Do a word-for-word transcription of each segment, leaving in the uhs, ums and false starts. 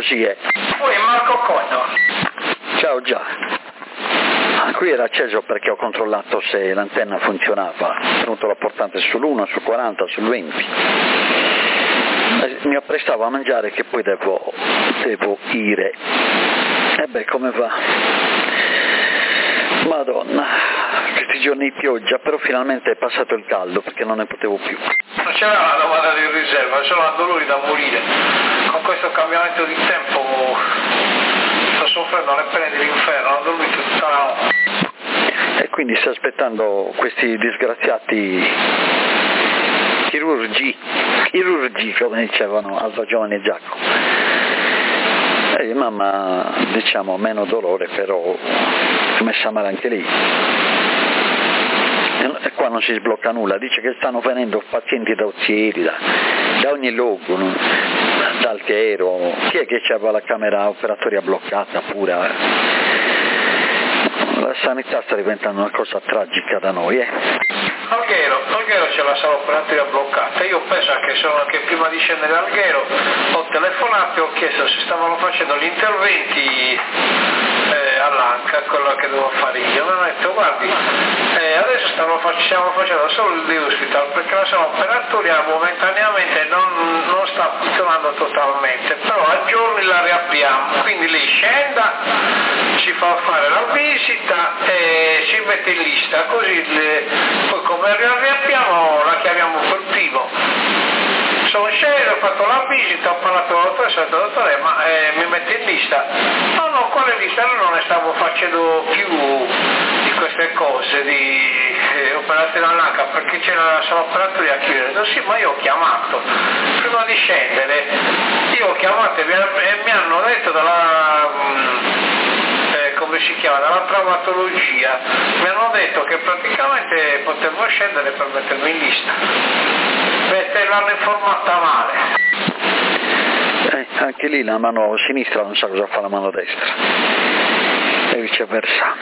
così è. Poi Marco Cogno. Ciao già. Qui era acceso perché ho controllato se l'antenna funzionava, ho tenuto la portante sull'uno, sul quaranta, sul venti. Mi apprestavo a mangiare che poi devo, devo ire. E beh, come va? Madonna, questi giorni di pioggia, però finalmente è passato il caldo perché non ne potevo più. Non c'era una domanda di riserva, sono dolori da morire. Con questo cambiamento di tempo sto soffrendo le pene dell'inferno, ho dormito tutta la notte. E quindi sta aspettando questi disgraziati chirurgi, chirurgi come dicevano Aldo Giovanni e Giacomo. E mamma, diciamo, meno dolore, però è messa male anche lì. E qua non si sblocca nulla, dice che stanno venendo pazienti da Ozieri, da, da ogni luogo, no? Da Altiero, chi è che aveva la camera operatoria bloccata pure? La sanità sta diventando una cosa tragica da noi, eh? Alghero, Alghero c'è la sala operatoria bloccata, io penso che, sono, che prima di scendere a Alghero ho telefonato e ho chiesto se stavano facendo gli interventi eh, all'Anca, quello che devo fare io, mi hanno detto guardi, eh, adesso stiamo, stiamo facendo solo il hospital perché la sala operatoria momentaneamente non, non sta funzionando totalmente, però a giorni la riapriamo, quindi lei scenda, ci fa fare la visita e si mette in lista, così le, poi come la riapriamo la chiamiamo col primo. Sono sceso, ho fatto la visita, ho parlato con l'autore, sono detto dottore ma eh, mi mette in lista? No, no, quale lista? Noi non ne stavo facendo più di queste cose, di eh, operazione all'H perché c'era la sala operatoria a chiudere. Ho detto sì, ma io ho chiamato, prima di scendere, io ho chiamato e mi hanno detto dalla... Mh, come si chiama, dalla traumatologia, mi hanno detto che praticamente potevo scendere per mettermi in lista. Beh, l'hanno informata male. Eh, anche lì la mano sinistra non sa cosa fa la mano destra. E viceversa.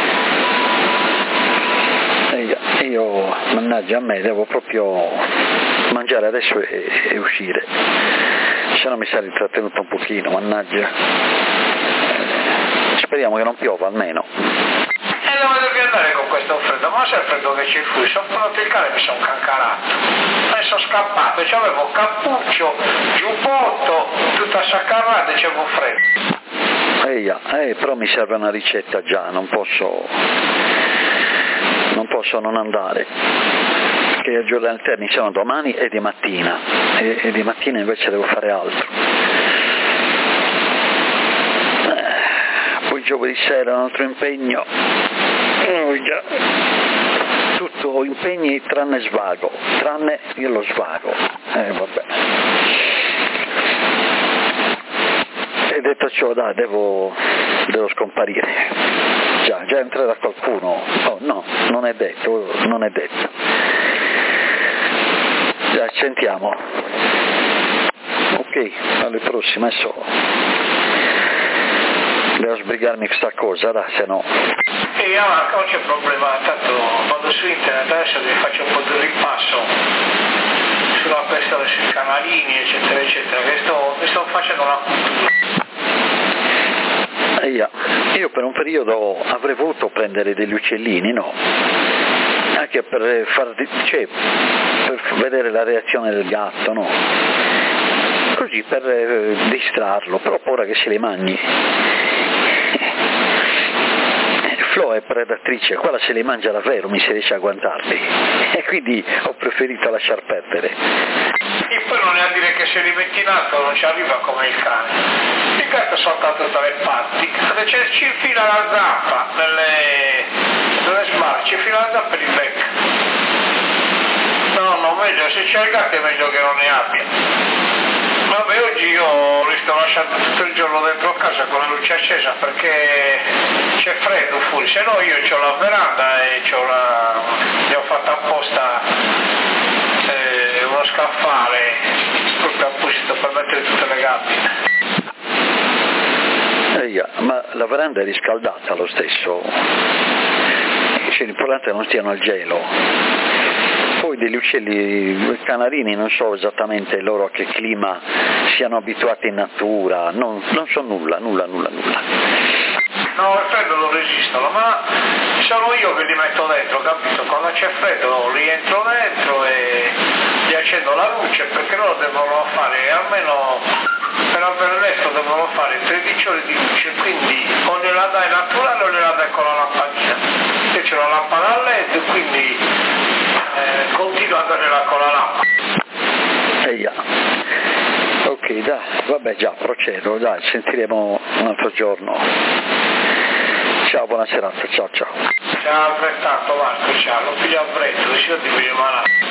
E io, io, mannaggia a me, devo proprio mangiare adesso e, e uscire. Se no mi sarei intrattenuto un pochino, mannaggia. Speriamo che non piova almeno. E dove devi andare con questo freddo? Ma se è freddo che ci fu, sono pronto il cane e mi sono cancarato. E sono scappato, c'avevo cappuccio, giubbotto, tutta saccarrata e c'avevo freddo. Eia, eh, però mi serve una ricetta già, non posso non posso non andare. Perché a giorni alterni sono domani e di mattina. E, e di mattina invece devo fare altro. Poi giovedì sera un altro impegno, oh, già. Tutto impegni tranne svago, tranne io lo svago, eh vabbè. E detto ciò, dai, devo, devo scomparire, già, già entrerà qualcuno, oh no, non è detto, non è detto. Già, sentiamo, ok, alle prossime, adesso devo sbrigarmi questa cosa, da, se no. E io non c'è problema, tanto vado su internet, adesso vi faccio un po' di ripasso sulla questione sui canalini, eccetera, eccetera, che sto, mi sto facendo una cultura. Io, io per un periodo avrei voluto prendere degli uccellini, no? Anche per far, cioè, per vedere la reazione del gatto, no? Così per eh, distrarlo, però ho paura che se li mangi. Flo è predatrice, quella se li mangia davvero, mi si riesce a guantarli, e quindi ho preferito lasciar perdere. E poi non è a dire che se li metti in alto non ci arriva come il cane. Il gatto salta da tutte le parti, c'è, ci infila la zappa nelle, nelle sbarre, ci infila la zappa e li becca. No, no, meglio, se c'è il gatto è meglio che non ne abbia. Vabbè, oggi io li sto lasciando tutto il giorno dentro casa con la luce accesa perché c'è freddo fuori, se no io ho la veranda e c'ho la... gli ho fatto apposta eh, uno scaffale proprio apposito per mettere tutte le gabbie. Eia, ma la veranda è riscaldata lo stesso, cioè l'importante è non stiano al gelo. Poi poi degli uccelli canarini non so esattamente loro a che clima siano abituati in natura, non, non so nulla, nulla, nulla, nulla. No, il freddo non resistono, ma sono io che li metto dentro, capito? Quando c'è freddo li entro dentro e gli accendo la luce, perché loro devono fare almeno, per avere il resto devono fare tredici ore di luce, quindi o gliela dai naturale o gliela dai con la lampadina. Io c'ho la lampada a led, quindi eh, continuo a darla con la lampada. Eia. Ok, dai, vabbè già, procedo, dai, sentiremo un altro giorno. Ciao, buona serata, ciao ciao. Ciao, altrettanto Marco, ciao, non piglio a freddo, ci vediamo.